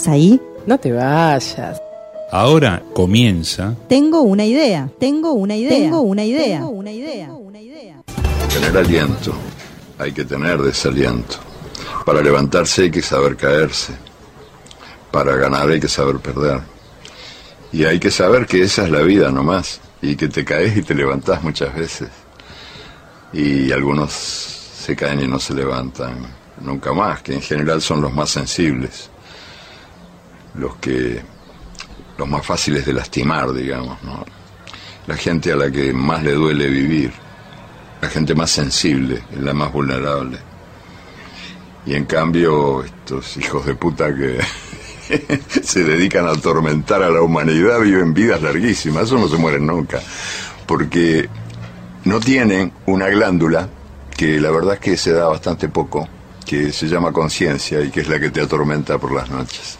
¿Estás ahí? No te vayas. Ahora comienza. Tengo una idea. Tener aliento, hay que tener desaliento. Para levantarse hay que saber caerse. Para ganar hay que saber perder. Y hay que saber que esa es la vida nomás. Y que te caes y te levantás muchas veces. Y algunos se caen y no se levantan nunca más, que en general son los más sensibles. Los más fáciles de lastimar, digamos, ¿no? La gente a la que más le duele vivir, la gente más sensible, es la más vulnerable. Y en cambio, estos hijos de puta que se dedican a atormentar a la humanidad viven vidas larguísimas, eso no se mueren nunca, porque no tienen una glándula que la verdad es que se da bastante poco, que se llama conciencia y que es la que te atormenta por las noches.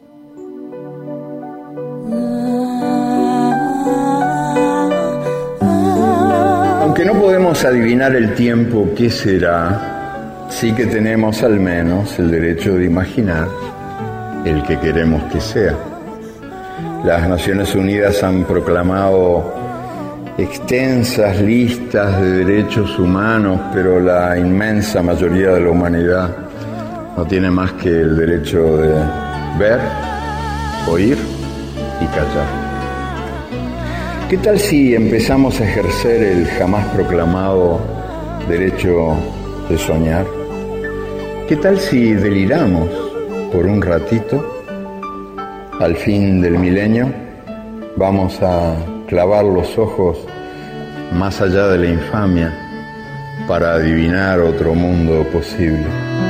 Aunque no podemos adivinar el tiempo que será, sí que tenemos al menos el derecho de imaginar el que queremos que sea. Las Naciones Unidas han proclamado extensas listas de derechos humanos, pero la inmensa mayoría de la humanidad no tiene más que el derecho de ver, oír y callar. ¿Qué tal si empezamos a ejercer el jamás proclamado derecho de soñar? ¿Qué tal si deliramos por un ratito? Al fin del milenio vamos a clavar los ojos más allá de la infamia para adivinar otro mundo posible.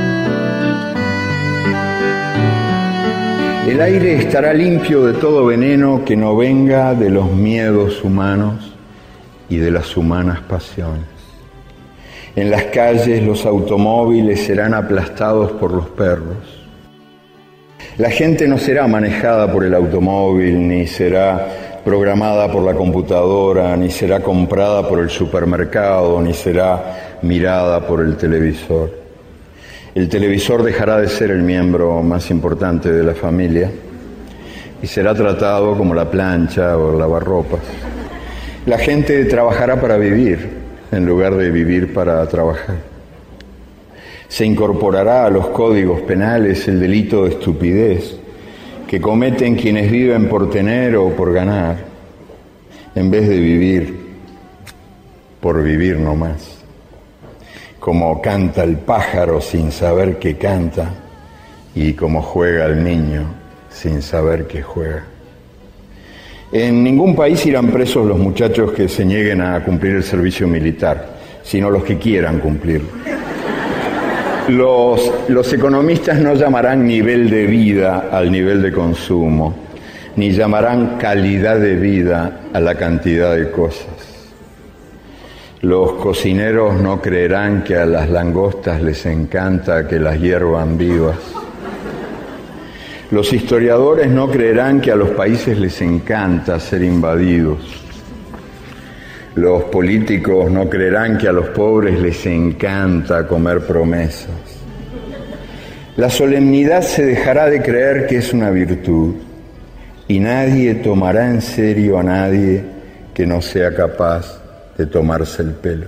El aire estará limpio de todo veneno que no venga de los miedos humanos y de las humanas pasiones. En las calles los automóviles serán aplastados por los perros. La gente no será manejada por el automóvil, ni será programada por la computadora, ni será comprada por el supermercado, ni será mirada por el televisor. El televisor dejará de ser el miembro más importante de la familia y será tratado como la plancha o el lavarropas. La gente trabajará para vivir en lugar de vivir para trabajar. Se incorporará a los códigos penales el delito de estupidez que cometen quienes viven por tener o por ganar, en vez de vivir por vivir nomás. Como canta el pájaro sin saber que canta y como juega el niño sin saber que juega. En ningún país irán presos los muchachos que se nieguen a cumplir el servicio militar, sino los que quieran cumplirlo. Los economistas no llamarán nivel de vida al nivel de consumo, ni llamarán calidad de vida a la cantidad de cosas. Los cocineros no creerán que a las langostas les encanta que las hiervan vivas. Los historiadores no creerán que a los países les encanta ser invadidos. Los políticos no creerán que a los pobres les encanta comer promesas. La solemnidad se dejará de creer que es una virtud y nadie tomará en serio a nadie que no sea capaz de tomarse el pelo.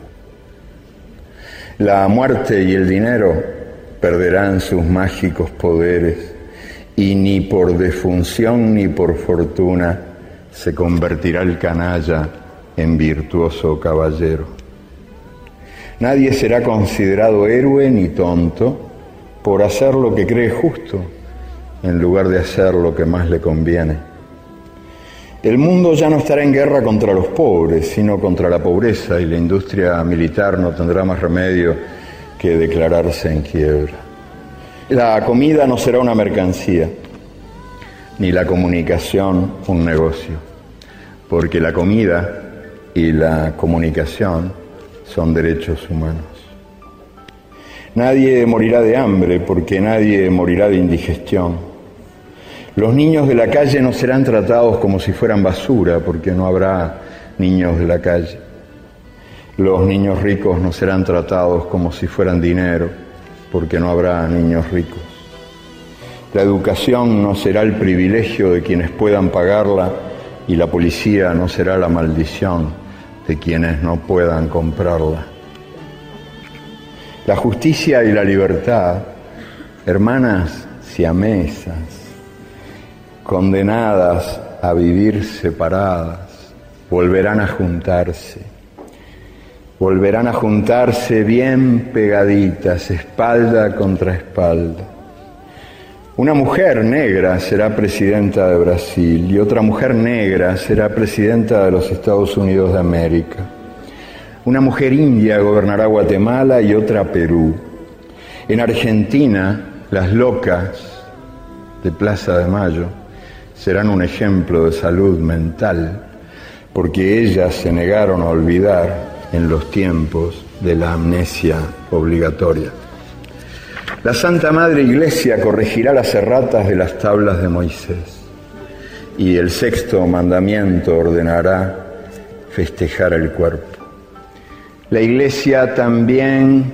La muerte y el dinero perderán sus mágicos poderes y ni por defunción ni por fortuna se convertirá el canalla en virtuoso caballero. Nadie será considerado héroe ni tonto por hacer lo que cree justo en lugar de hacer lo que más le conviene. El mundo ya no estará en guerra contra los pobres, sino contra la pobreza, y la industria militar no tendrá más remedio que declararse en quiebra. La comida no será una mercancía, ni la comunicación un negocio, porque la comida y la comunicación son derechos humanos. Nadie morirá de hambre, porque nadie morirá de indigestión. Los niños de la calle no serán tratados como si fueran basura, porque no habrá niños de la calle. Los niños ricos no serán tratados como si fueran dinero, porque no habrá niños ricos. La educación no será el privilegio de quienes puedan pagarla y la policía no será la maldición de quienes no puedan comprarla. La justicia y la libertad, hermanas siamesas, condenadas a vivir separadas, volverán a juntarse bien pegaditas, espalda contra espalda. Una mujer negra será presidenta de Brasil y otra mujer negra será presidenta de los Estados Unidos de América. Una mujer india gobernará Guatemala y otra Perú. En Argentina, las locas de Plaza de Mayo serán un ejemplo de salud mental, porque ellas se negaron a olvidar en los tiempos de la amnesia obligatoria. La Santa Madre Iglesia corregirá las erratas de las tablas de Moisés y el sexto mandamiento ordenará festejar el cuerpo. La Iglesia también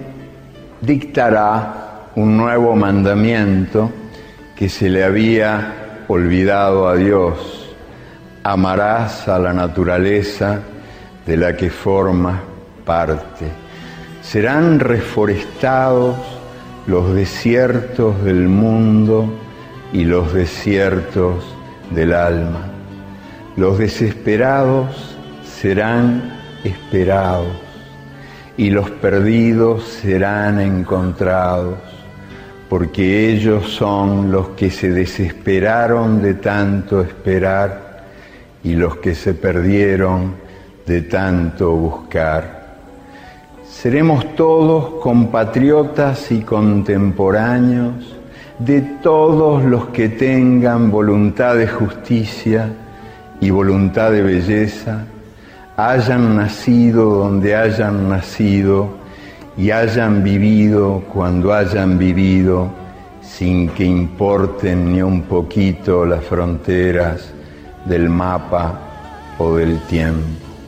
dictará un nuevo mandamiento que se le había olvidado a Dios: amarás a la naturaleza de la que formas parte. Serán reforestados los desiertos del mundo y los desiertos del alma. Los desesperados serán esperados y los perdidos serán encontrados, porque ellos son los que se desesperaron de tanto esperar y los que se perdieron de tanto buscar. Seremos todos compatriotas y contemporáneos de todos los que tengan voluntad de justicia y voluntad de belleza, hayan nacido donde hayan nacido y hayan vivido cuando hayan vivido, sin que importen ni un poquito las fronteras del mapa o del tiempo.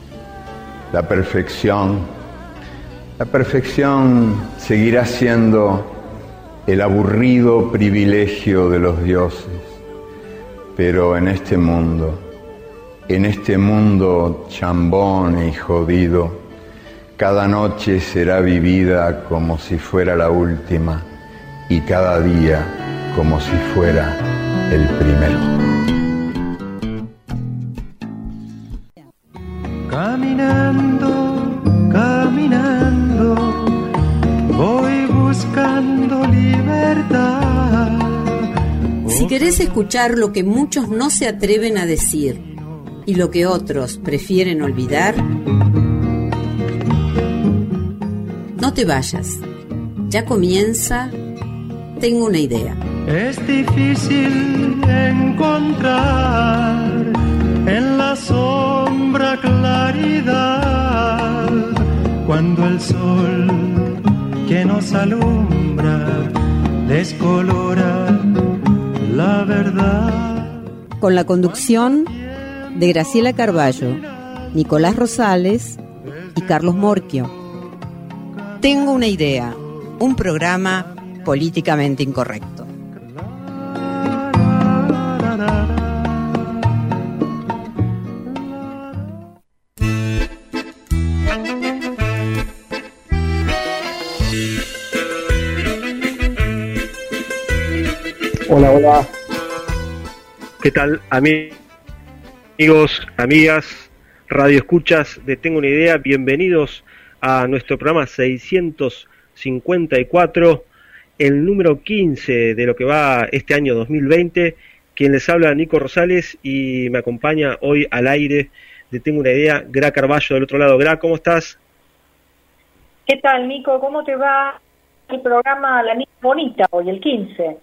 La perfección seguirá siendo el aburrido privilegio de los dioses, pero en este mundo chambón y jodido, cada noche será vivida como si fuera la última y cada día como si fuera el primero. Caminando, voy buscando libertad. Si querés escuchar lo que muchos no se atreven a decir y lo que otros prefieren olvidar, no te vayas. Ya comienza Tengo una idea. Es difícil encontrar en la sombra claridad, cuando el sol que nos alumbra descolora la verdad. Con la conducción de Graciela Carballo, Nicolás Rosales y Carlos Morquio. Tengo una idea, un programa políticamente incorrecto. Hola, hola. ¿Qué tal, amigos, amigas, radioescuchas de Tengo una idea? Bienvenidos a nuestro programa 654, el número 15 de lo que va este año 2020. Quien les habla, Nico Rosales, y me acompaña hoy al aire de Tengo una idea, Gra Carballo del otro lado. Gra, ¿cómo estás? ¿Qué tal, Nico? ¿Cómo te va el programa La Niña Bonita hoy, el 15?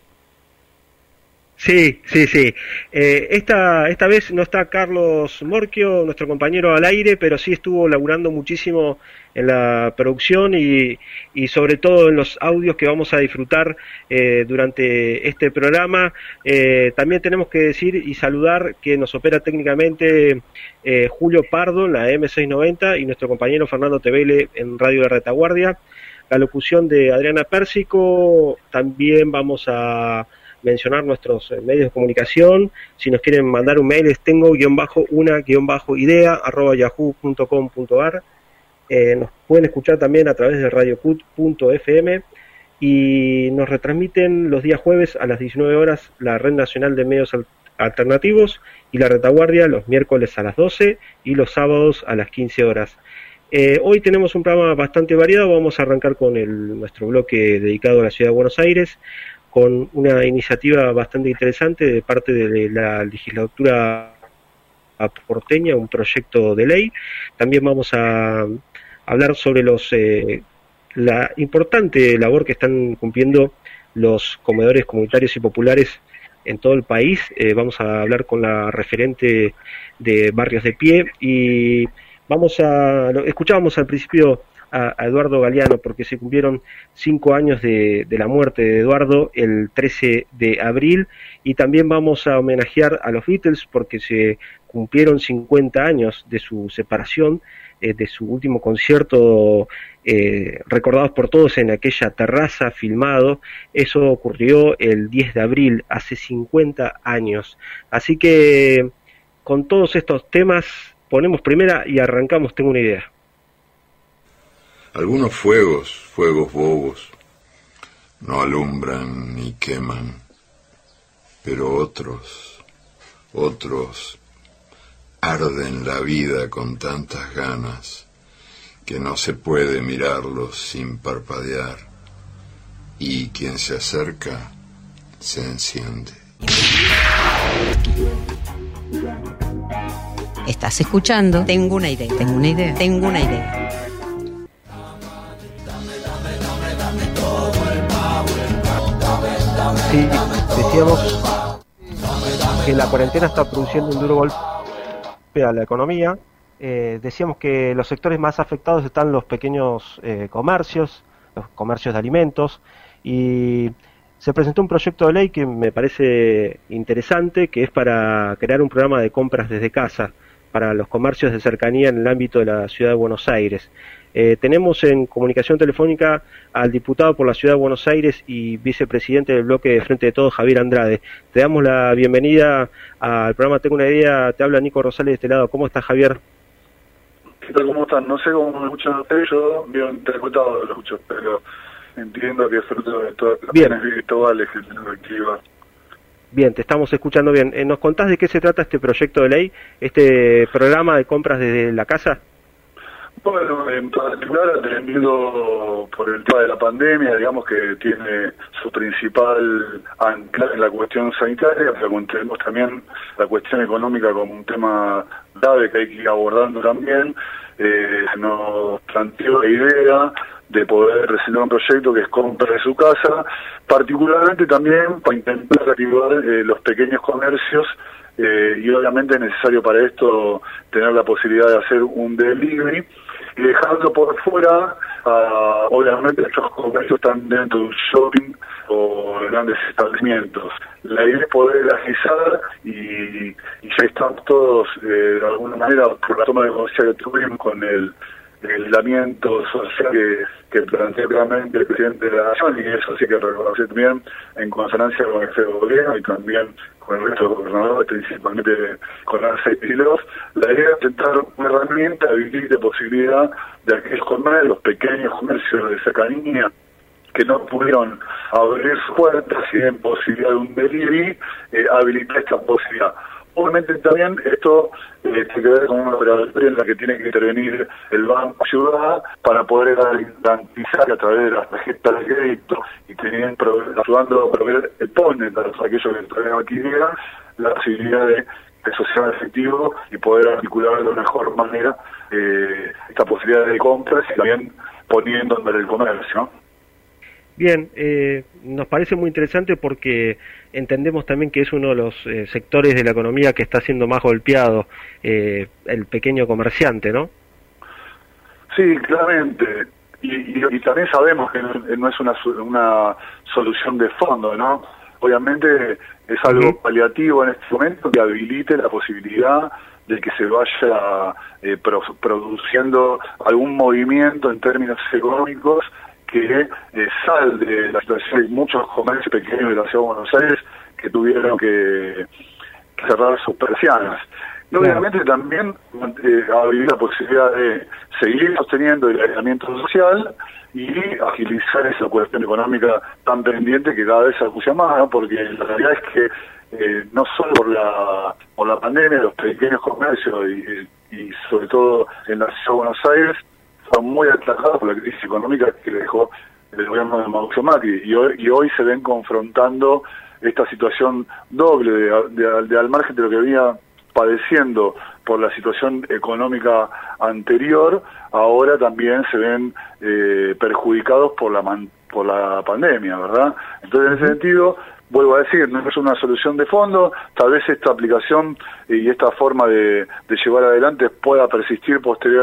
Sí. Esta vez no está Carlos Morquio, nuestro compañero al aire, pero sí estuvo laburando muchísimo en la producción y sobre todo en los audios que vamos a disfrutar durante este programa. También tenemos que decir y saludar que nos opera técnicamente Julio Pardo en la M690 y nuestro compañero Fernando Tevele en Radio de Retaguardia. La locución de Adriana Pérsico. También vamos a mencionar nuestros medios de comunicación. Si nos quieren mandar un mail es tengo-una-idea@yahoo.com.ar. Nos pueden escuchar también a través de radiocut.fm y nos retransmiten los días jueves a las 19 horas la Red Nacional de Medios Alternativos y la Retaguardia los miércoles a las 12 y los sábados a las 15 horas. Hoy tenemos un programa bastante variado. Vamos a arrancar con nuestro bloque dedicado a la Ciudad de Buenos Aires, con una iniciativa bastante interesante de parte de la legislatura porteña, un proyecto de ley. También vamos a hablar sobre la importante labor que están cumpliendo los comedores comunitarios y populares en todo el país. Vamos a hablar con la referente de Barrios de Pie y escuchábamos al principio a Eduardo Galeano porque se cumplieron 5 años de la muerte de Eduardo el 13 de abril, y también vamos a homenajear a los Beatles porque se cumplieron 50 años de su separación, de su último concierto, recordados por todos en aquella terraza filmado. Eso ocurrió el 10 de abril, hace 50 años. Así que con todos estos temas ponemos primera y arrancamos. Tengo una idea. Algunos fuegos bobos, no alumbran ni queman, pero otros arden la vida con tantas ganas que no se puede mirarlos sin parpadear, y quien se acerca se enciende. Estás escuchando Tengo una idea. Sí, decíamos que la cuarentena está produciendo un duro golpe a la economía. Decíamos que los sectores más afectados están los pequeños comercios, los comercios de alimentos, y se presentó un proyecto de ley que me parece interesante, que es para crear un programa de compras desde casa para los comercios de cercanía en el ámbito de la Ciudad de Buenos Aires. Tenemos en comunicación telefónica al diputado por la Ciudad de Buenos Aires y vicepresidente del bloque de Frente de Todos, Javier Andrade. Te damos la bienvenida al programa Tengo una idea. Te habla Nico Rosales de este lado. ¿Cómo estás, Javier? ¿Qué tal? ¿Cómo están? No sé cómo me escuchan ustedes. Yo bien interpretado lo escucho, pero entiendo que es fruto de todas las planes virtuales que tengo activas. Bien, te estamos escuchando bien. ¿Nos contás de qué se trata este proyecto de ley, este programa de compras desde la casa? Bueno, en particular atendiendo por el tema de la pandemia, digamos que tiene su principal anclaje en la cuestión sanitaria, pero tenemos también la cuestión económica como un tema grave que hay que ir abordando también. Nos planteó la idea de poder presentar un proyecto que es compra de su casa, particularmente también para intentar reactivar los pequeños comercios, y obviamente es necesario para esto tener la posibilidad de hacer un delivery, y dejando por fuera, obviamente estos comercios están dentro de un shopping o grandes establecimientos. La idea es poder agilizar y ya estamos todos, de alguna manera, por la toma de conciencia que tuvimos con el aislamiento social que plantea claramente el presidente de la Nación, y eso sí que reconocer también en consonancia con el gobierno y también con el resto de gobernadores, principalmente con Arce y los. La idea es intentar una herramienta que habilite posibilidad de aquellos comercios, los pequeños comercios de cercanía que no pudieron abrir sus puertas y en posibilidad de un delivery, habilitar esta posibilidad. Obviamente también esto tiene que ver con una operatoria en la que tiene que intervenir el Banco Ciudad para poder garantizar que a través de las tarjetas de crédito y ayudando a proveer el PONE para todos aquellos que traen actividad, la posibilidad de social efectivo y poder articular de una mejor manera esta posibilidad de compras y también poniendo en el comercio. Bien, nos parece muy interesante porque entendemos también que es uno de los sectores de la economía que está siendo más golpeado, el pequeño comerciante, ¿no? Sí, claramente. Y también sabemos que no es una solución de fondo, ¿no? Obviamente es algo paliativo en este momento que habilite la posibilidad de que se vaya produciendo algún movimiento en términos económicos que sal de la situación de muchos comercios pequeños de la Ciudad de Buenos Aires que tuvieron que cerrar sus persianas. Y obviamente también abrir la posibilidad de seguir sosteniendo el aislamiento social y agilizar esa cuestión económica tan pendiente que cada vez se acucia más, ¿no? Porque la realidad es que no solo por la pandemia, los pequeños comercios y sobre todo en la Ciudad de Buenos Aires son muy atacados por la crisis económica que le dejó el gobierno de Mauricio Macri, y hoy se ven confrontando esta situación doble de al margen de lo que venía padeciendo por la situación económica anterior, ahora también se ven perjudicados por la pandemia, ¿verdad? Entonces, en ese sentido, vuelvo a decir, no es una solución de fondo, tal vez esta aplicación y esta forma de llevar adelante pueda persistir posterior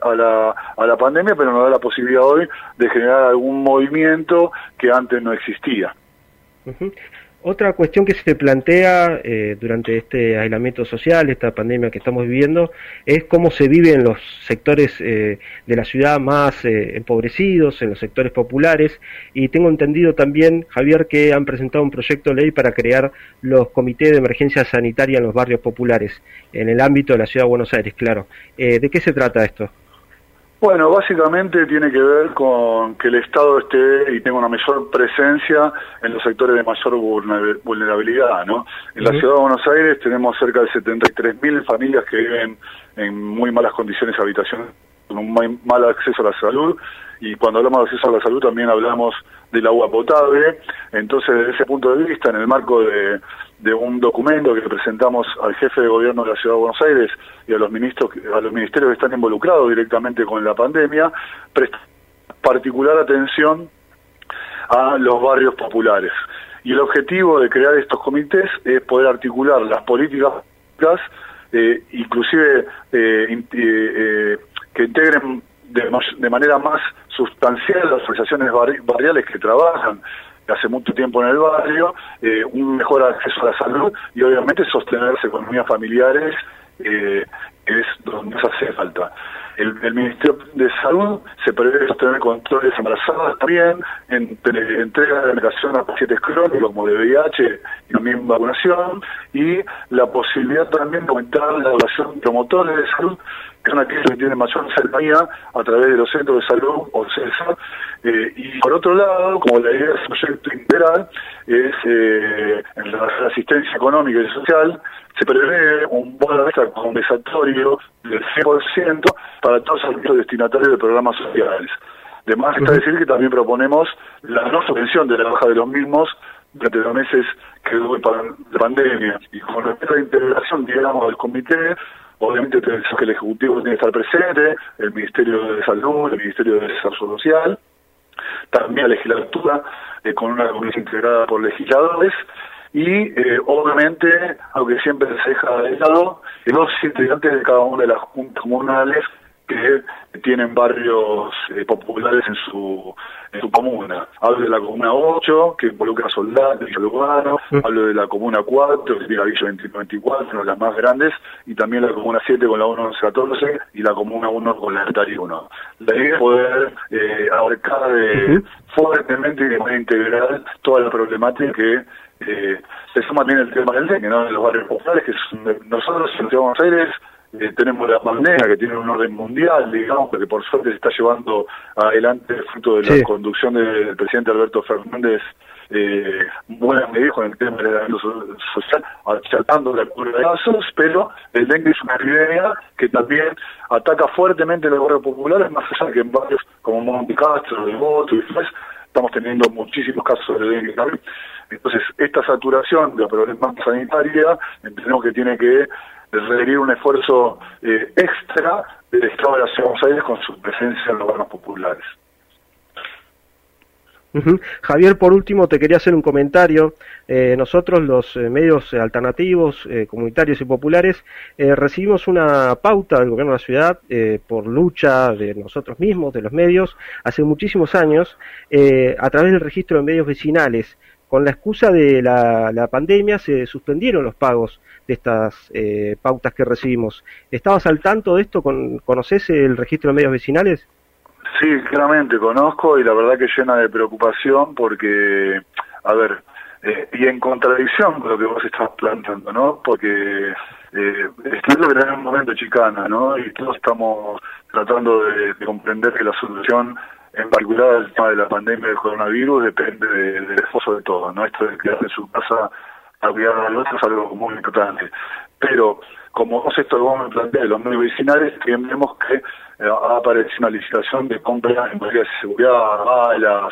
a la pandemia, pero nos da la posibilidad hoy de generar algún movimiento que antes no existía. Uh-huh. Otra cuestión que se plantea durante este aislamiento social, esta pandemia que estamos viviendo, es cómo se vive en los sectores de la ciudad más empobrecidos, en los sectores populares, y tengo entendido también, Javier, que han presentado un proyecto de ley para crear los comités de emergencia sanitaria en los barrios populares, en el ámbito de la Ciudad de Buenos Aires, claro. ¿De qué se trata esto? Bueno, básicamente tiene que ver con que el Estado esté y tenga una mayor presencia en los sectores de mayor vulnerabilidad, ¿no? En la Ciudad de Buenos Aires tenemos cerca de 73.000 familias que viven en muy malas condiciones habitacionales, con un mal acceso a la salud, y cuando hablamos de acceso a la salud también hablamos del agua potable. Entonces, desde ese punto de vista, en el marco de un documento que presentamos al jefe de gobierno de la Ciudad de Buenos Aires y a los ministerios que están involucrados directamente con la pandemia, presta particular atención a los barrios populares. Y el objetivo de crear estos comités es poder articular las políticas inclusive que integren de manera más sustancial las organizaciones barriales que trabajan hace mucho tiempo en el barrio, un mejor acceso a la salud y obviamente sostener las economías familiares, que es donde nos hace falta. El Ministerio de Salud se prevé sostener controles embarazadas también, entrega de medicación a pacientes crónicos como de VIH y también vacunación, y la posibilidad también de aumentar la dotación de promotores de salud, que son aquellos que tienen mayor cercanía a través de los centros de salud o CESAR. Y por otro lado, como la idea de este proyecto integral es en la asistencia económica y social, se prevé un bono extra compensatorio del 100% para todos aquellos destinatarios de programas sociales. Además, está decir que también proponemos la no suspensión de la baja de los mismos durante los meses que dure la pandemia. Y con respecto a la integración, digamos, del comité, obviamente que el Ejecutivo tiene que estar presente, el Ministerio de Salud, el Ministerio de Desarrollo Social, también la legislatura, con una comisión integrada por legisladores, y obviamente, aunque siempre se deja de lado, los integrantes de cada una de las juntas comunales que tienen barrios populares en su comuna. Hablo de la comuna 8, que involucra a Soldati, Villa Lugano, hablo de la comuna 4, que tiene la Villa 24, una de las más grandes, y también la comuna 7 con la 1114 y la comuna 1 con la 31. La idea es poder abarcar fuertemente y de manera integral toda la problemática que se suma bien el tema del dengue, ¿no? En los barrios populares, que nosotros en Ciudad de Buenos Aires tenemos la pandemia que tiene un orden mundial, digamos, que por suerte se está llevando adelante fruto de la conducción del presidente Alberto Fernández, buenas medidas con el tema del aislamiento social, achatando la curva de casos, pero el dengue es una epidemia que también ataca fuertemente en los barrios populares, más allá que en barrios como Monte Castro, Devoto y Flores, estamos teniendo muchísimos casos de dengue también. Entonces, esta saturación de la problemática sanitaria, entendemos que tiene que requerir un esfuerzo extra del Estado de la Ciudad de Buenos Aires con su presencia en los barrios populares. Javier, por último te quería hacer un comentario. Nosotros los medios alternativos, comunitarios y populares recibimos una pauta del gobierno de la ciudad por lucha de nosotros mismos, de los medios, hace muchísimos años, a través del registro de medios vecinales. Con la excusa de la pandemia se suspendieron los pagos de estas pautas que recibimos. ¿Estabas al tanto de esto? ¿Conocés el registro de medios vecinales? Sí, claramente conozco, y la verdad que llena de preocupación porque, a ver, y en contradicción con lo que vos estás planteando, ¿no? Porque estamos en un momento chicana, ¿no? Y todos estamos tratando de comprender que la solución, en particular el tema de la pandemia del coronavirus, depende del esfuerzo de todos, ¿no? Esto de quedarse en su casa a cuidar al otro es algo muy importante. Pero, como esto que vos me planteás de los medios vecinales, también vemos que ha aparecido una licitación de compra en materia de seguridad, balas,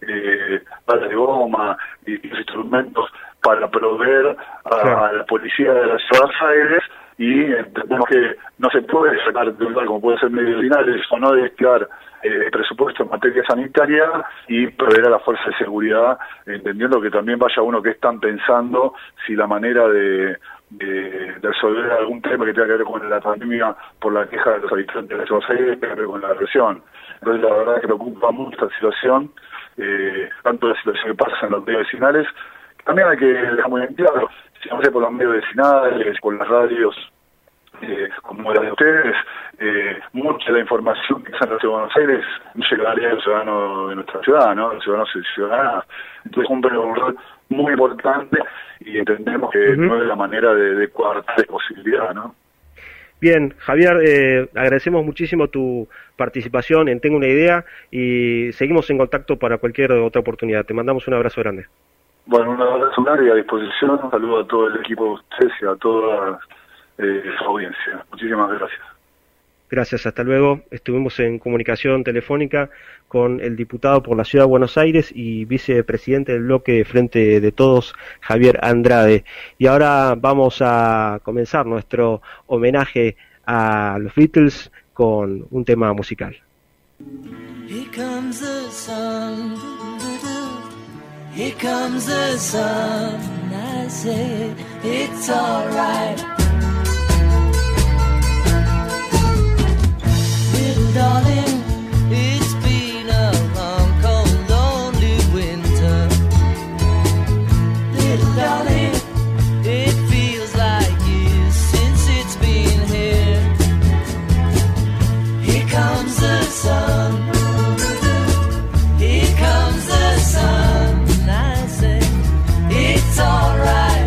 balas de goma y instrumentos para proveer a la policía de la ciudad de Buenos Aires, y entendemos que no se puede sacar de un lugar como puede ser medios vecinales o no destinar presupuesto en materia sanitaria y proveer a la fuerza de seguridad, entendiendo que también vaya uno que están pensando si la manera de resolver algún tema que tenga que ver con la pandemia por la queja de los habitantes de la ciudad de Buenos Aires, tenga que ver con la represión. Entonces la verdad es que preocupa mucho esta situación, tanto la situación que pasa en los medios vecinales. También hay que dejar muy bien claro, si no sé por los medios vecinales, por las radios como las de ustedes, mucha de la información que sale de Buenos Aires no llegaría a los ciudadanos de nuestra ciudad, ¿no? Los ciudadanos y ciudadanas. Entonces cumple un rol muy importante y entendemos que no es la manera de coartar posibilidad, ¿no? Bien, Javier, agradecemos muchísimo tu participación en Tengo una Idea y seguimos en contacto para cualquier otra oportunidad. Te mandamos un abrazo grande. Bueno, un abrazo grande y a disposición. Un saludo a todo el equipo de ustedes y a toda su audiencia. Muchísimas gracias. Gracias, hasta luego. Estuvimos en comunicación telefónica con el diputado por la Ciudad de Buenos Aires y vicepresidente del bloque Frente de Todos, Javier Andrade. Y ahora vamos a comenzar nuestro homenaje a los Beatles con un tema musical. Here comes the sun, here comes the sun, I say it's alright. Little darling, it's been a long, cold, lonely winter. Little darling, it feels like years since it's been here. Here comes the sun, here comes the sun, I say it's alright.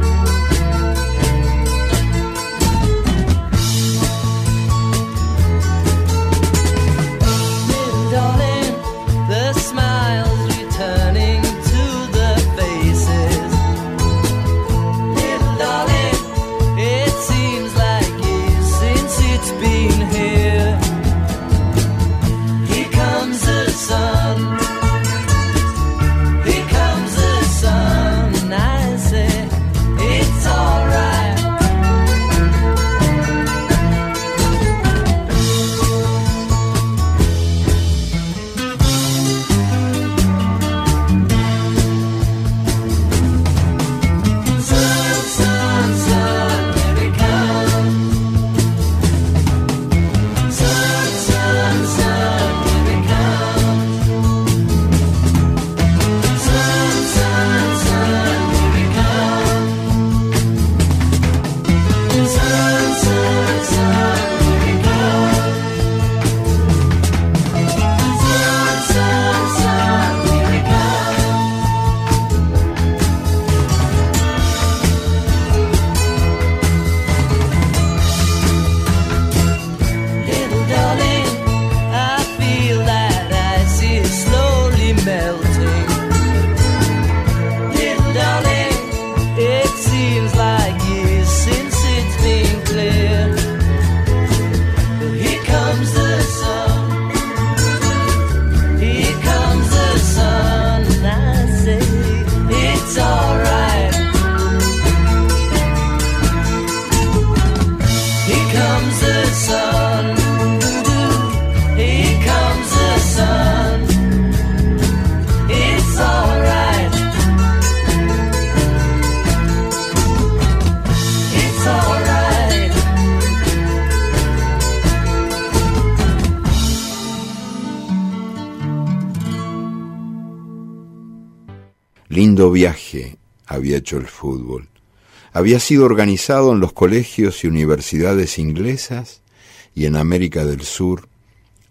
Lindo viaje había hecho el fútbol. Había sido organizado en los colegios y universidades inglesas y en América del Sur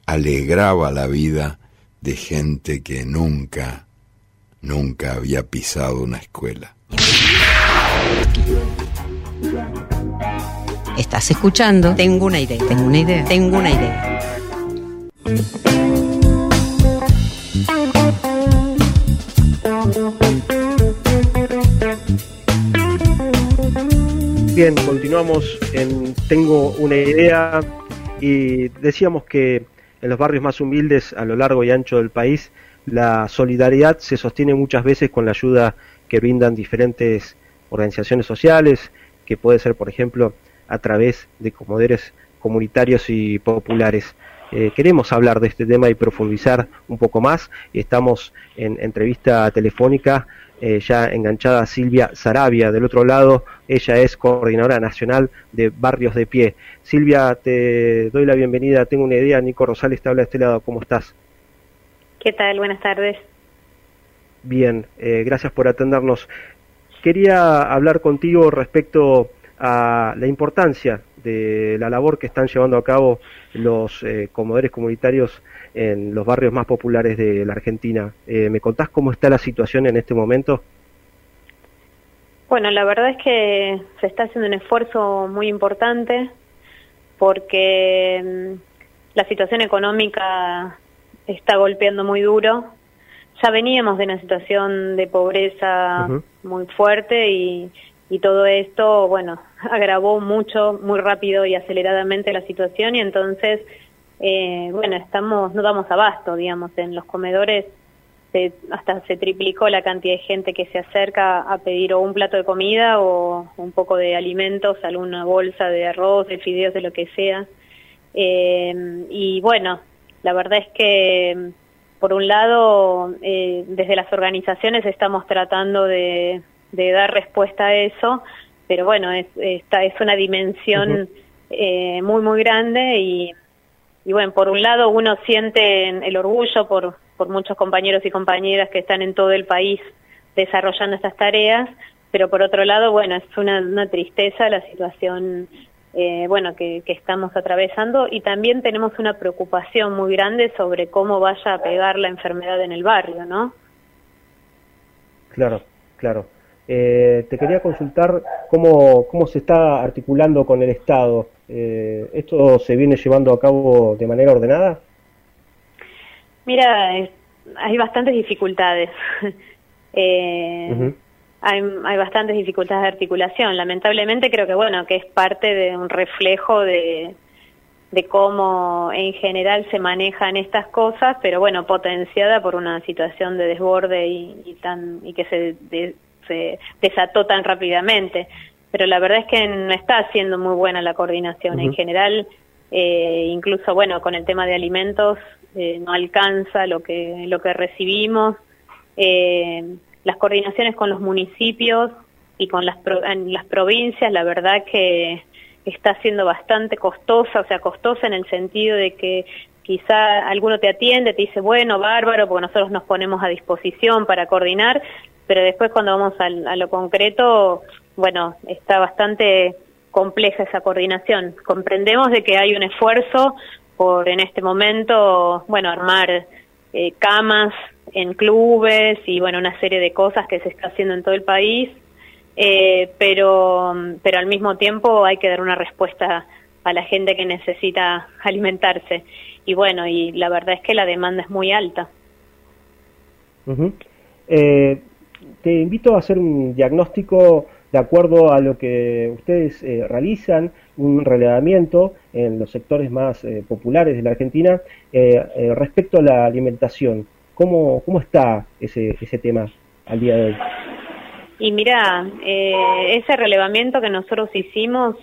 alegraba la vida de gente que nunca había pisado una escuela. Estás escuchando Tengo una idea, tengo una idea, tengo una idea. Bien, continuamos en Tengo una idea y decíamos que en los barrios más humildes a lo largo y ancho del país la solidaridad se sostiene muchas veces con la ayuda que brindan diferentes organizaciones sociales, que puede ser, por ejemplo, a través de comedores comunitarios y populares. Queremos hablar de este tema y profundizar un poco más. Estamos en entrevista telefónica ya enganchada a Silvia Saravia del otro lado. Ella es coordinadora nacional de Barrios de Pie. Silvia, te doy la bienvenida. Tengo una idea. Nico Rosales te habla de este lado. ¿Cómo estás? ¿Qué tal? Buenas tardes. Bien, gracias por atendernos. Quería hablar contigo respecto a la importancia de la labor que están llevando a cabo los comedores comunitarios en los barrios más populares de la Argentina. ¿Me contás cómo está la situación en este momento? Bueno, la verdad es que se está haciendo un esfuerzo muy importante porque la situación económica está golpeando muy duro. Ya veníamos de una situación de pobreza muy fuerte y todo esto, bueno, agravó mucho, muy rápido y aceleradamente la situación y entonces, bueno, no damos abasto, digamos, en los comedores hasta se triplicó la cantidad de gente que se acerca a pedir o un plato de comida o un poco de alimentos, alguna bolsa de arroz, de fideos, de lo que sea. Y bueno, la verdad es que, por un lado, desde las organizaciones estamos tratando de dar respuesta a eso, pero bueno, es una dimensión muy, muy grande y bueno, por un lado uno siente el orgullo por muchos compañeros y compañeras que están en todo el país desarrollando estas tareas, pero por otro lado, bueno, es una tristeza la situación bueno, que estamos atravesando y también tenemos una preocupación muy grande sobre cómo vaya a pegar la enfermedad en el barrio, ¿no? Claro, claro. Te quería consultar cómo se está articulando con el Estado. ¿Esto se viene llevando a cabo de manera ordenada? Mira, hay bastantes dificultades. Hay bastantes dificultades de articulación. Lamentablemente creo que bueno, que es parte de un reflejo de cómo en general se manejan estas cosas, pero bueno, potenciada por una situación de desborde y que se desató tan rápidamente. Pero la verdad es que no está siendo muy buena la coordinación. En general, incluso bueno, con el tema de alimentos no alcanza lo que recibimos. Las coordinaciones con los municipios y con en las provincias, la verdad que está siendo bastante costosa, o sea, costosa en el sentido de que quizá alguno te atiende, te dice, bueno, bárbaro, porque nosotros nos ponemos a disposición para coordinar, pero después cuando vamos a lo concreto, bueno, está bastante compleja esa coordinación. Comprendemos de que hay un esfuerzo por en este momento, bueno, armar camas en clubes y bueno, una serie de cosas que se está haciendo en todo el país, pero al mismo tiempo hay que dar una respuesta a la gente que necesita alimentarse. Y bueno, y la verdad es que la demanda es muy alta. Te invito a hacer un diagnóstico de acuerdo a lo que ustedes realizan, un relevamiento en los sectores más populares de la Argentina respecto a la alimentación. ¿Cómo está ese tema al día de hoy? Y mira, ese relevamiento que nosotros hicimos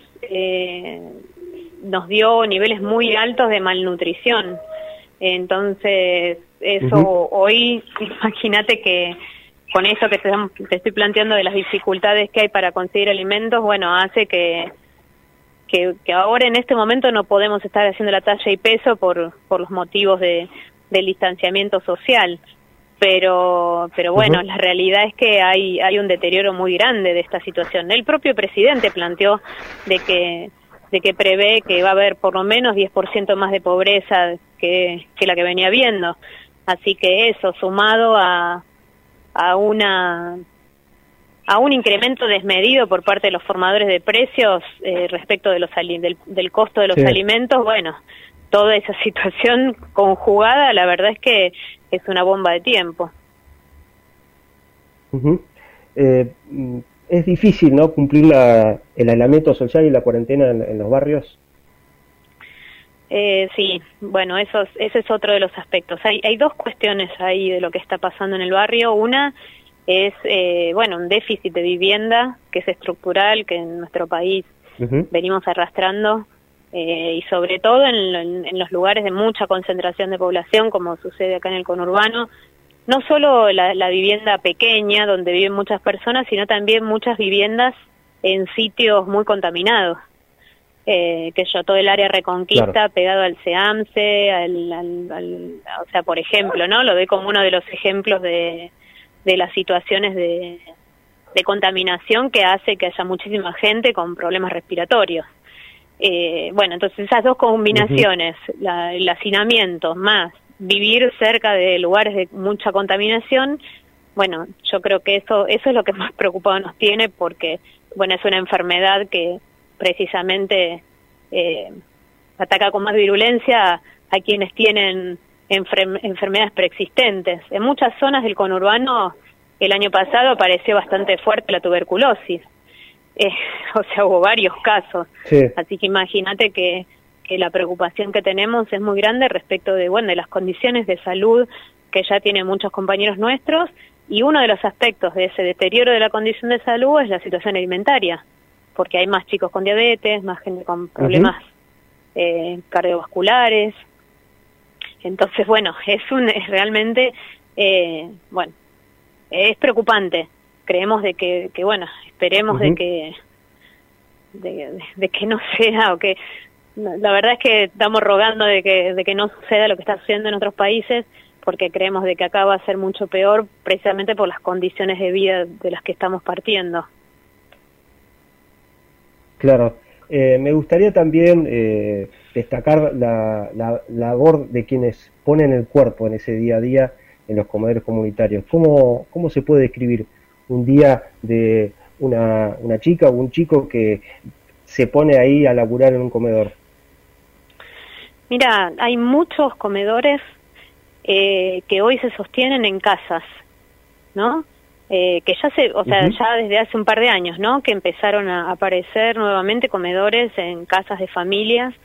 nos dio niveles muy altos de malnutrición. Entonces, eso hoy, imagínate que con eso que te estoy planteando de las dificultades que hay para conseguir alimentos, bueno, hace que ahora en este momento no podemos estar haciendo la talla y peso por los motivos del distanciamiento social. Pero bueno, la realidad es que hay un deterioro muy grande de esta situación. El propio presidente planteó de que prevé que va a haber por lo menos 10% más de pobreza que la que venía habiendo. Así que eso, sumado a un incremento desmedido por parte de los formadores de precios respecto de del costo de los alimentos, bueno, toda esa situación conjugada, la verdad es que es una bomba de tiempo. Es difícil, ¿no?, cumplir el aislamiento social y la cuarentena en los barrios. Sí, bueno, ese es otro de los aspectos. Hay dos cuestiones ahí de lo que está pasando en el barrio. Una es, un déficit de vivienda que es estructural, que en nuestro país venimos arrastrando, y sobre todo en los lugares de mucha concentración de población, como sucede acá en el conurbano, no solo la vivienda pequeña, donde viven muchas personas, sino también muchas viviendas en sitios muy contaminados. Todo el área Reconquista, pegado al CEAMSE, o sea, por ejemplo, ¿no? Lo doy como uno de los ejemplos de las situaciones de contaminación que hace que haya muchísima gente con problemas respiratorios. Entonces esas dos combinaciones, el hacinamiento más vivir cerca de lugares de mucha contaminación, bueno, yo creo que eso es lo que más preocupado nos tiene, porque, bueno, es una enfermedad que precisamente ataca con más virulencia a quienes tienen enfermedades preexistentes. En muchas zonas del conurbano el año pasado apareció bastante fuerte la tuberculosis, o sea, hubo varios casos, así que imagínate que la preocupación que tenemos es muy grande respecto de las condiciones de salud que ya tienen muchos compañeros nuestros, y uno de los aspectos de ese deterioro de la condición de salud es la situación alimentaria, porque hay más chicos con diabetes, más gente con problemas cardiovasculares. Entonces, es realmente, es preocupante. Creemos de que esperemos de que no sea, o que la verdad es que estamos rogando de que no suceda lo que está sucediendo en otros países, porque creemos de que acá va a ser mucho peor, precisamente por las condiciones de vida de las que estamos partiendo. Claro. Me gustaría también destacar la labor de quienes ponen el cuerpo en ese día a día en los comedores comunitarios. ¿Cómo se puede describir un día de una chica o un chico que se pone ahí a laburar en un comedor? Mira, hay muchos comedores que hoy se sostienen en casas, ¿no? Que ya desde hace un par de años, ¿no?, que empezaron a aparecer nuevamente comedores en casas de familias,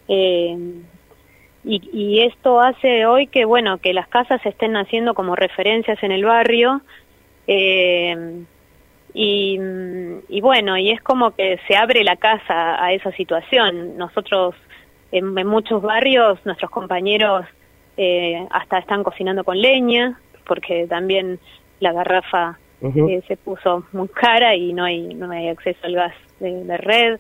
y esto hace hoy que las casas estén naciendo como referencias en el barrio, y es como que se abre la casa a esa situación. Nosotros en muchos barrios, nuestros compañeros hasta están cocinando con leña, porque también la garrafa se puso muy cara y no hay acceso al gas de red.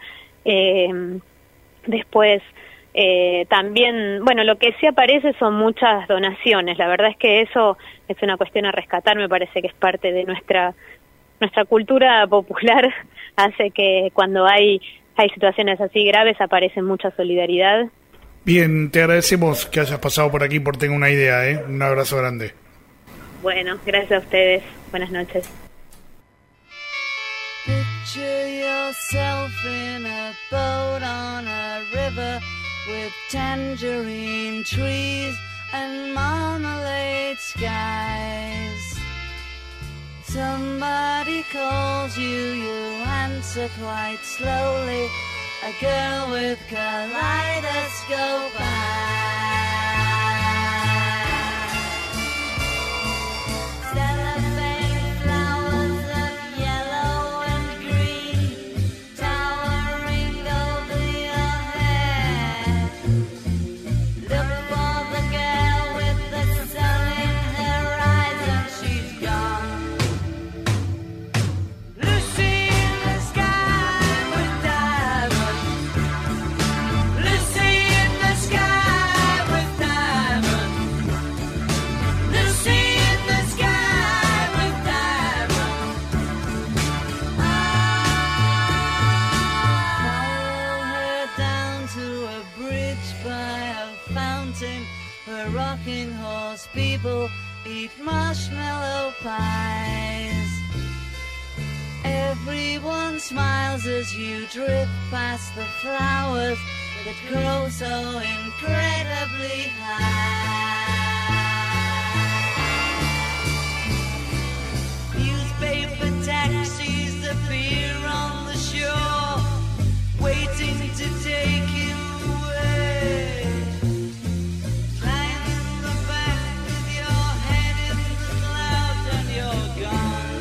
Después también, lo que sí aparece son muchas donaciones. La verdad es que eso es una cuestión a rescatar, me parece que es parte de nuestra cultura popular, hace que cuando hay situaciones así graves aparece mucha solidaridad. Bien, te agradecemos que hayas pasado por aquí por Tengo una Idea, un abrazo grande. Bueno, gracias a ustedes. Buenas noches. Picture yourself in a boat on a river with tangerine trees and marmalade skies. Somebody calls you, you answer quite slowly. A girl with kaleidoscope eyes. Lucy in the sky. most people eat marshmallow pies. Everyone smiles as you drift past the flowers that grow so incredibly high. Newspaper taxis appear on the shore, waiting to take you away. Flying in the back with your head in the clouds and you're gone.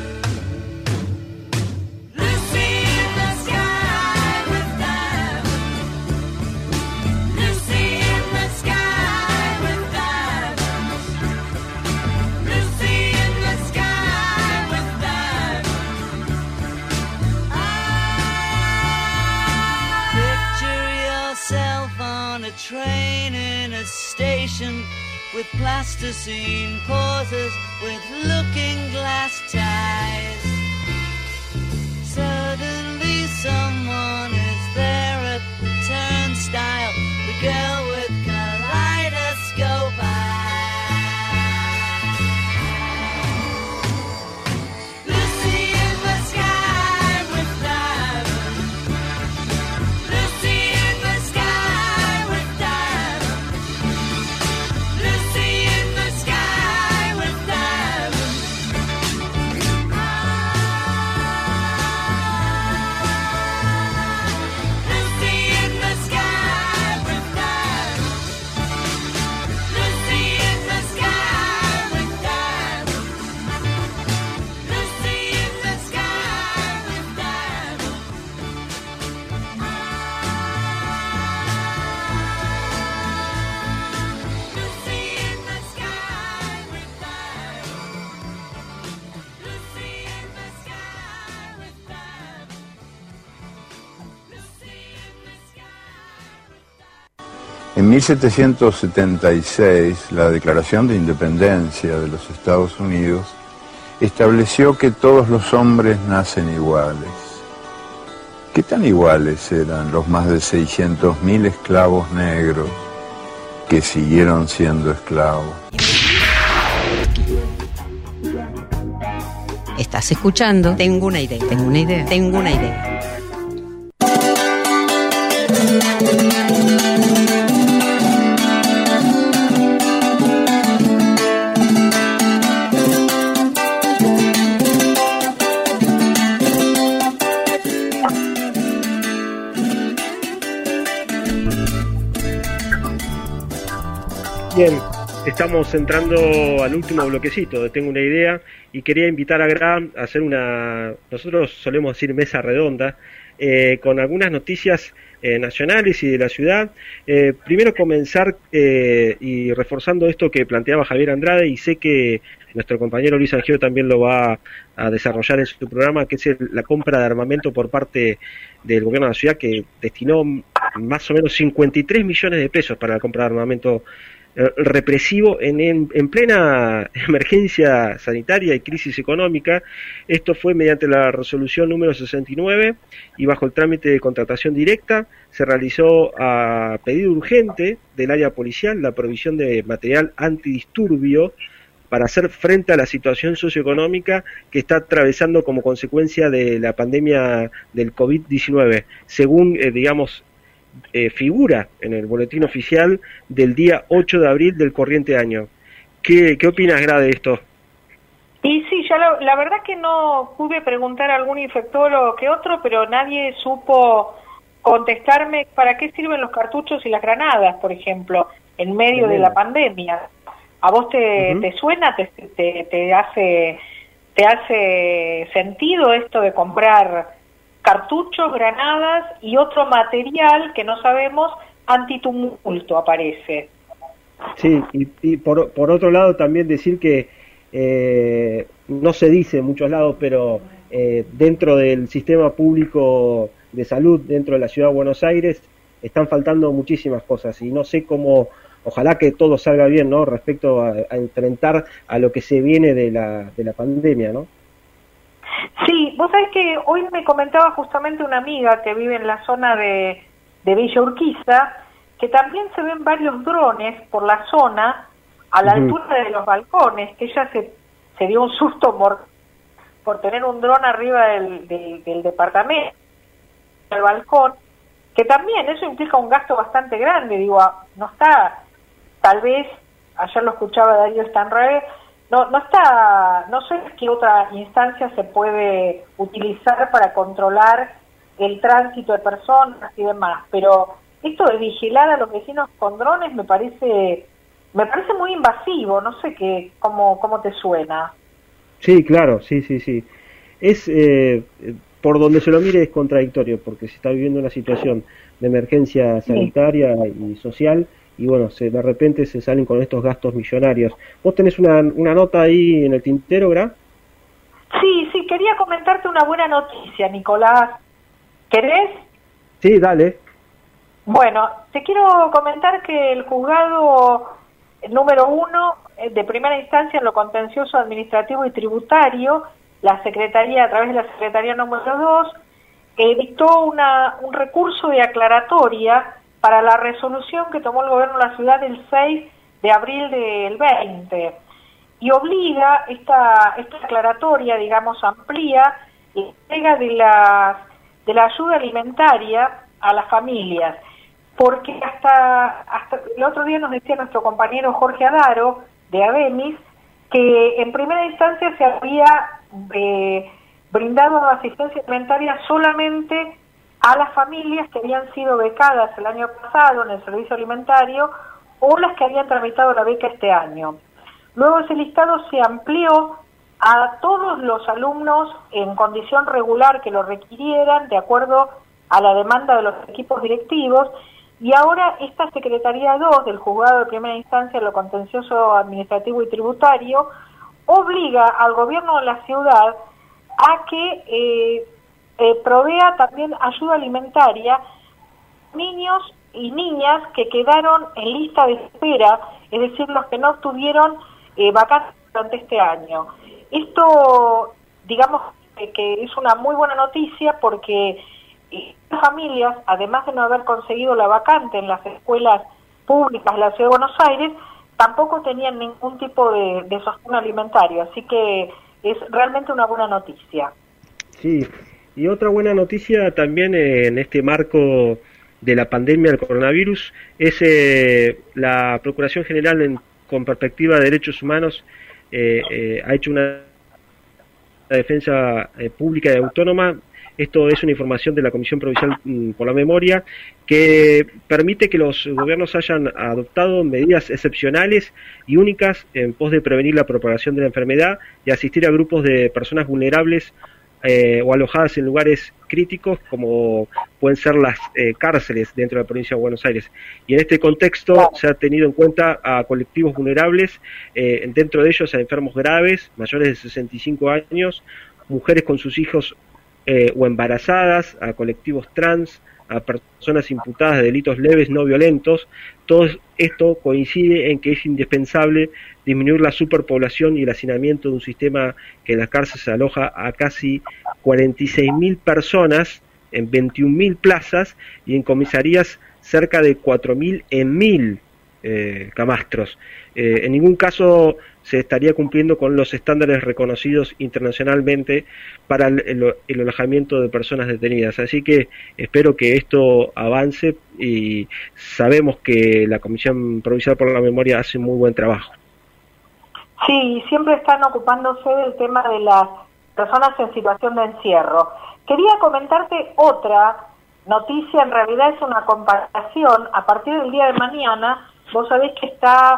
Lucy in the sky with diamonds. Lucy in the sky with diamonds. Lucy in the sky with diamonds. Picture yourself on a train in a station with plasticine pauses with looking glass ties. Suddenly someone is there at the turnstile, the girl with kaleidoscope eyes. Lucy in the sky with diamonds. Lucy in the sky with diamonds. Lucy in the sky with diamonds. Lucy in the sky with diamonds. Lucy in the sky with diamonds. Lucy in the sky with diamonds. Lucy in the sky with diamonds. Lucy in the sky with diamonds. Lucy in the sky. En 1776, la Declaración de Independencia de los Estados Unidos estableció que todos los hombres nacen iguales. ¿Qué tan iguales eran los más de 600.000 esclavos negros que siguieron siendo esclavos? Estás escuchando Tengo una idea, tengo una idea, tengo una idea. Bien, estamos entrando al último bloquecito de Tengo una idea y quería invitar a Graham a hacer nosotros solemos decir mesa redonda, con algunas noticias nacionales y de la ciudad. Primero comenzar y reforzando esto que planteaba Javier Andrade, y sé que nuestro compañero Luis Angelo también lo va a desarrollar en su programa, que es la compra de armamento por parte del gobierno de la ciudad, que destinó más o menos 53 millones de pesos para la compra de armamento represivo en plena emergencia sanitaria y crisis económica. Esto fue mediante la resolución número 69 y bajo el trámite de contratación directa. Se realizó a pedido urgente del área policial la provisión de material antidisturbio para hacer frente a la situación socioeconómica que está atravesando como consecuencia de la pandemia del COVID-19, según figura en el boletín oficial del día 8 de abril del corriente año. ¿Qué opinas, Gra, de esto? Y sí, yo la verdad que no pude preguntar a algún infectólogo que otro, pero nadie supo contestarme para qué sirven los cartuchos y las granadas, por ejemplo, en medio de la pandemia. ¿A vos te suena, te hace sentido esto de comprar cartuchos, granadas y otro material que no sabemos, antitumulto aparece? Sí, y por otro lado también decir que no se dice en muchos lados, pero dentro del sistema público de salud, dentro de la ciudad de Buenos Aires, están faltando muchísimas cosas y no sé cómo, ojalá que todo salga bien, ¿no?, respecto a enfrentar a lo que se viene de la pandemia, ¿no? Sí, vos sabés que hoy me comentaba justamente una amiga que vive en la zona de Villa Urquiza, que también se ven varios drones por la zona a la altura de los balcones, que ella se dio un susto por tener un dron arriba del departamento, del balcón, que también eso implica un gasto bastante grande, digo, no está, tal vez, ayer lo escuchaba Darío Stanrae, no está, no sé qué otra instancia se puede utilizar para controlar el tránsito de personas y demás, pero esto de vigilar a los vecinos con drones me parece muy invasivo, no sé cómo te suena. Sí, claro, sí. Es, por donde se lo mire es contradictorio, porque se está viviendo una situación de emergencia sanitaria y social, y bueno, de repente se salen con estos gastos millonarios. ¿Vos tenés una nota ahí en el tintero, Gra? Sí, quería comentarte una buena noticia, Nicolás. ¿Querés? Sí, dale. Bueno, te quiero comentar que el juzgado número 1 de primera instancia en lo contencioso administrativo y tributario, la Secretaría, a través de la Secretaría número 2, dictó un recurso de aclaratoria para la resolución que tomó el gobierno de la ciudad el 6 de abril del 20, y obliga esta aclaratoria, digamos, amplía la entrega de la ayuda alimentaria a las familias, porque hasta el otro día nos decía nuestro compañero Jorge Adaro, de ADEMIS, que en primera instancia se había brindado asistencia alimentaria solamente a las familias que habían sido becadas el año pasado en el servicio alimentario o las que habían tramitado la beca este año. Luego ese listado se amplió a todos los alumnos en condición regular que lo requirieran de acuerdo a la demanda de los equipos directivos, y ahora esta Secretaría 2 del Juzgado de Primera Instancia en lo contencioso administrativo y tributario obliga al gobierno de la ciudad a que provea también ayuda alimentaria a niños y niñas que quedaron en lista de espera, es decir, los que no obtuvieron vacantes durante este año. Esto, digamos, que es una muy buena noticia porque las familias, además de no haber conseguido la vacante en las escuelas públicas de la Ciudad de Buenos Aires, tampoco tenían ningún tipo de sostén alimentario, así que es realmente una buena noticia. Sí, y otra buena noticia también en este marco de la pandemia del coronavirus es la Procuración General con perspectiva de derechos humanos ha hecho una defensa pública y autónoma. Esto es una información de la Comisión Provincial por la Memoria que permite que los gobiernos hayan adoptado medidas excepcionales y únicas en pos de prevenir la propagación de la enfermedad y asistir a grupos de personas vulnerables o alojadas en lugares críticos como pueden ser las cárceles dentro de la provincia de Buenos Aires. Y en este contexto se ha tenido en cuenta a colectivos vulnerables, dentro de ellos a enfermos graves, mayores de 65 años, mujeres con sus hijos o embarazadas, a colectivos trans, a personas imputadas de delitos leves no violentos. Todo esto coincide en que es indispensable disminuir la superpoblación y el hacinamiento de un sistema que en las cárceles aloja a casi 46.000 personas en 21.000 plazas y en comisarías cerca de 4.000 en 1.000 camastros. En ningún caso se estaría cumpliendo con los estándares reconocidos internacionalmente para el alojamiento de personas detenidas. Así que espero que esto avance y sabemos que la Comisión Provincial por la Memoria hace muy buen trabajo. Sí, siempre están ocupándose del tema de las personas en situación de encierro. Quería comentarte otra noticia, en realidad es una comparación. A partir del día de mañana, vos sabés que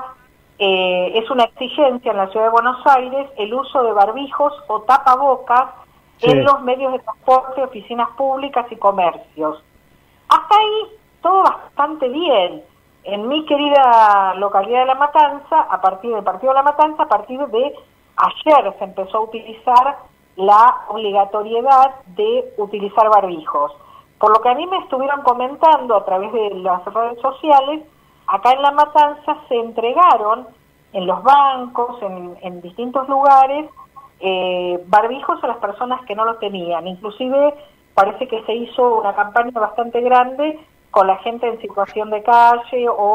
es una exigencia en la Ciudad de Buenos Aires el uso de barbijos o tapabocas en los medios de transporte, oficinas públicas y comercios. Hasta ahí todo bastante bien. En mi querida localidad de La Matanza, a partir del partido de La Matanza, a partir de ayer se empezó a utilizar la obligatoriedad de utilizar barbijos. Por lo que a mí me estuvieron comentando a través de las redes sociales, acá en La Matanza se entregaron en los bancos, en distintos lugares, barbijos a las personas que no lo tenían. Inclusive parece que se hizo una campaña bastante grande con la gente en situación de calle o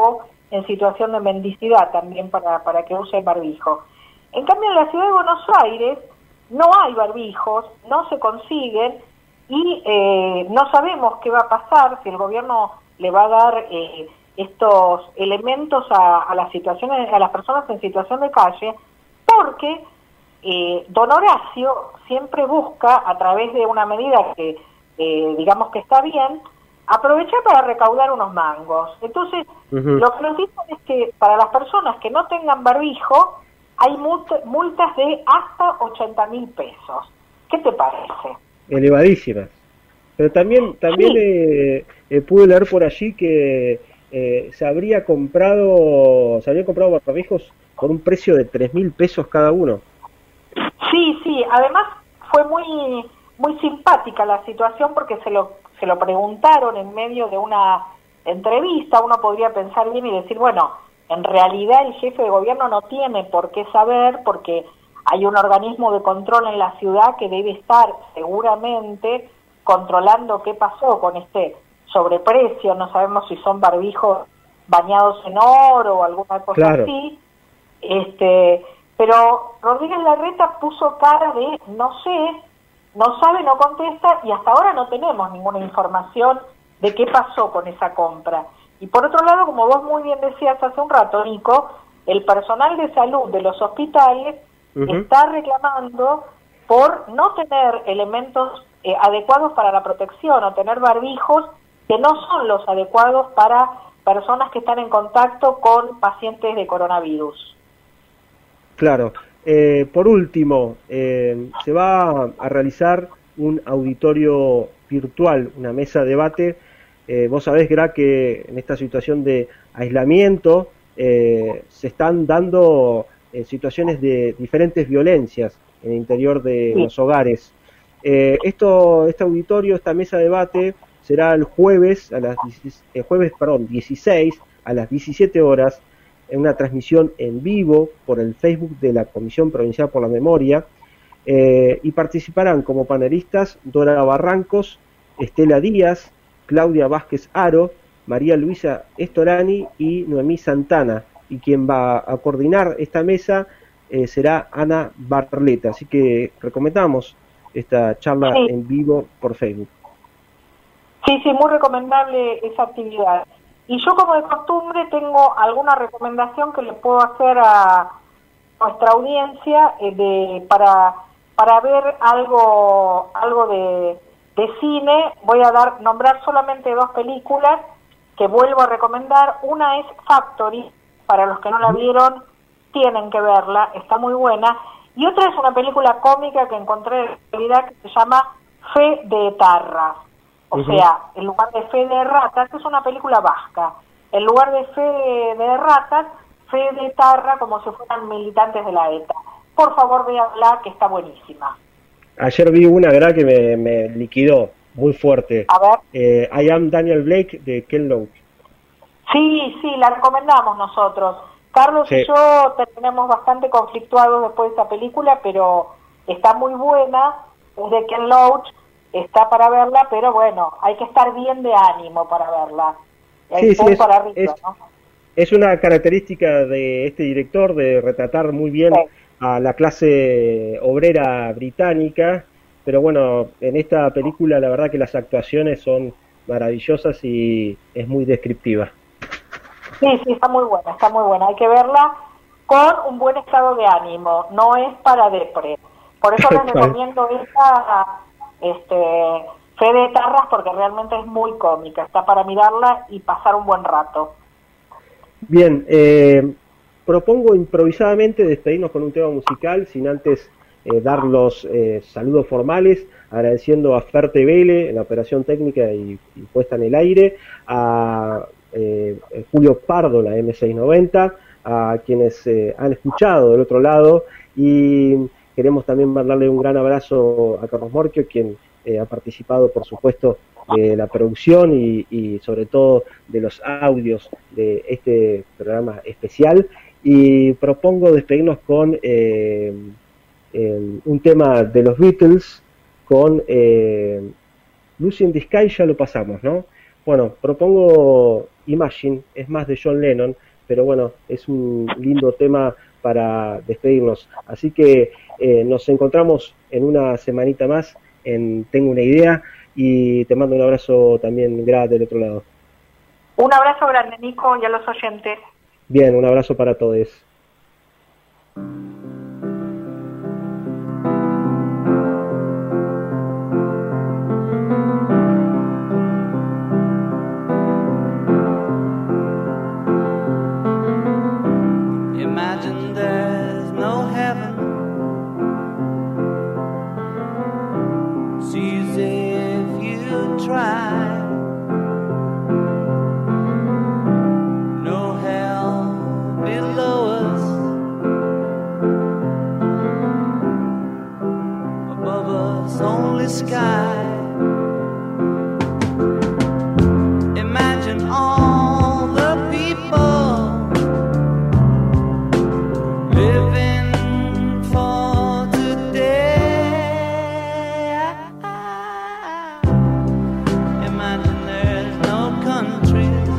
en situación de mendicidad también para que use barbijo. En cambio, en la ciudad de Buenos Aires no hay barbijos, no se consiguen y no sabemos qué va a pasar, si el gobierno le va a dar estos elementos a las situaciones, a las personas en situación de calle, porque don Horacio siempre busca, a través de una medida que digamos que está bien, aprovechar para recaudar unos mangos. Entonces, lo que nos dicen es que para las personas que no tengan barbijo hay multas de hasta 80.000 pesos. ¿Qué te parece? Elevadísimas. Pero también Sí. pude leer por allí que se habrían comprado barbijos por un precio de 3.000 pesos cada uno. Sí, además fue muy simpática la situación porque se lo preguntaron en medio de una entrevista. Uno podría pensar bien y decir, bueno, en realidad el jefe de gobierno no tiene por qué saber, porque hay un organismo de control en la ciudad que debe estar seguramente controlando qué pasó con este sobreprecio. No sabemos si son barbijos bañados en oro o alguna cosa así. Pero Rodríguez Larreta puso cara de no sé, no sabe, no contesta, y hasta ahora no tenemos ninguna información de qué pasó con esa compra. Y por otro lado, como vos muy bien decías hace un rato, Nico, el personal de salud de los hospitales está reclamando por no tener elementos adecuados para la protección, o tener barbijos que no son los adecuados para personas que están en contacto con pacientes de coronavirus. Claro. Por último, se va a realizar un auditorio virtual, una mesa de debate. Vos sabés, Gra, que en esta situación de aislamiento se están dando situaciones de diferentes violencias en el interior de los hogares. Este auditorio, esta mesa de debate, será el jueves 16 a las 17 horas, en una transmisión en vivo por el Facebook de la Comisión Provincial por la Memoria, y participarán como panelistas Dora Barrancos, Estela Díaz, Claudia Vázquez Aro, María Luisa Estorani y Noemí Santana, y quien va a coordinar esta mesa será Ana Barleta. Así que recomendamos esta charla en vivo por Facebook. Sí, muy recomendable esa actividad. Y yo, como de costumbre, tengo alguna recomendación que le puedo hacer a nuestra audiencia para ver algo de cine. Voy a nombrar solamente 2 películas que vuelvo a recomendar. Una es Factory, para los que no la vieron, tienen que verla, está muy buena. Y otra es una película cómica que encontré en realidad, que se llama Fe de Etarras. O sea, en lugar de Fe de Ratas, es una película vasca. En lugar de Fe de Ratas, Fe de Etarra, como si fueran militantes de la ETA. Por favor, véanla, que está buenísima. Ayer vi una, Gra, que me liquidó muy fuerte. A ver. I Am Daniel Blake, de Ken Loach. Sí, la recomendamos nosotros. Carlos y yo terminamos bastante conflictuados después de esa película, pero está muy buena. Es de Ken Loach. Está para verla, pero bueno, hay que estar bien de ánimo para verla. Para arriba, ¿no? Es una característica de este director de retratar muy bien a la clase obrera británica, pero bueno, en esta película la verdad que las actuaciones son maravillosas y es muy descriptiva. Sí, está muy buena, hay que verla con un buen estado de ánimo, no es para depre. Por eso les recomiendo esta Fe de Etarras, porque realmente es muy cómica, está para mirarla y pasar un buen rato. Bien, propongo improvisadamente despedirnos con un tema musical, sin antes dar los saludos formales, agradeciendo a Ferte Vele en la operación técnica y puesta en el aire, a Julio Pardo, la M690, a quienes han escuchado del otro lado, y queremos también mandarle un gran abrazo a Carlos Morquio, quien ha participado, por supuesto, de la producción y sobre todo de los audios de este programa especial. Y propongo despedirnos con un tema de los Beatles, con Lucy in the Sky. Ya lo pasamos, ¿no? Bueno, propongo Imagine, es más de John Lennon, pero bueno, es un lindo tema para despedirnos. Así que nos encontramos en una semanita más en Tengo una idea, y te mando un abrazo también, Gra, del otro lado. Un abrazo grande, Nico, y a los oyentes. Bien, un abrazo para todos. Imagine there's no heaven. See as if you try. No hell below us. Above us only sky. Imagine all the people living for today. Imagine there's no countries.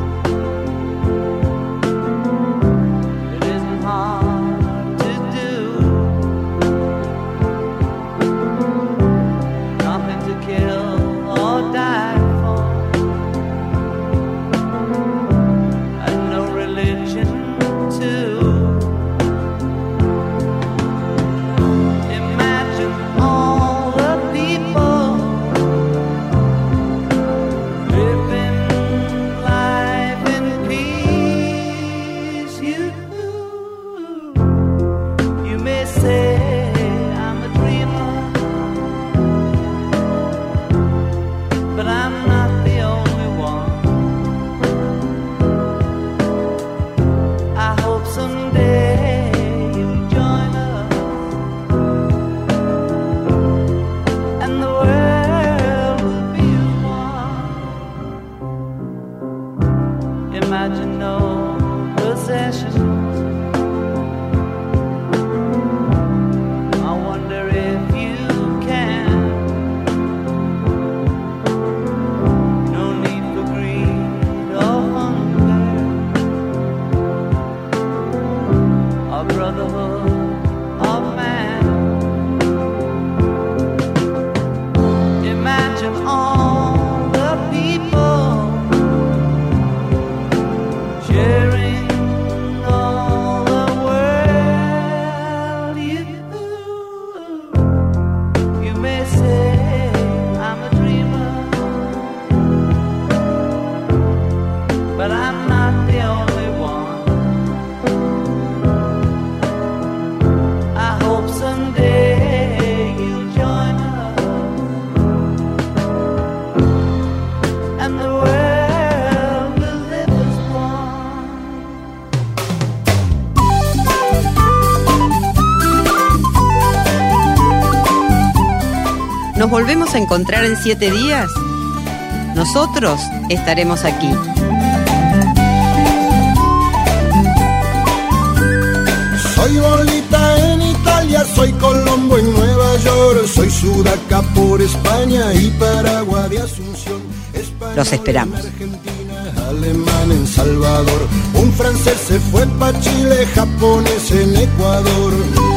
It isn't hard to do. Nothing to kill or die for, and no religion too. Imagine all the people living life in peace. You may say I'm a dreamer, but I'm not the only one. I hope someday you'll join us, and the world will be as one. Imagine no possessions. I wonder if you can. No need for greed or hunger, or brotherhood of man. Imagine all the people sharing all the world. You may say I'm a dreamer, but I'm not the only one. I hope someday you'll join us, and the world will live as one. ¿Nos volvemos a encontrar en 7 días? Nosotros estaremos aquí. Soy Bolita en Italia, soy Colombo en Nueva York, soy Sudaca por España y Paraguay de Asunción. Los esperamos. Alemán en Salvador, un francés se fue pa' Chile, japonés en Ecuador.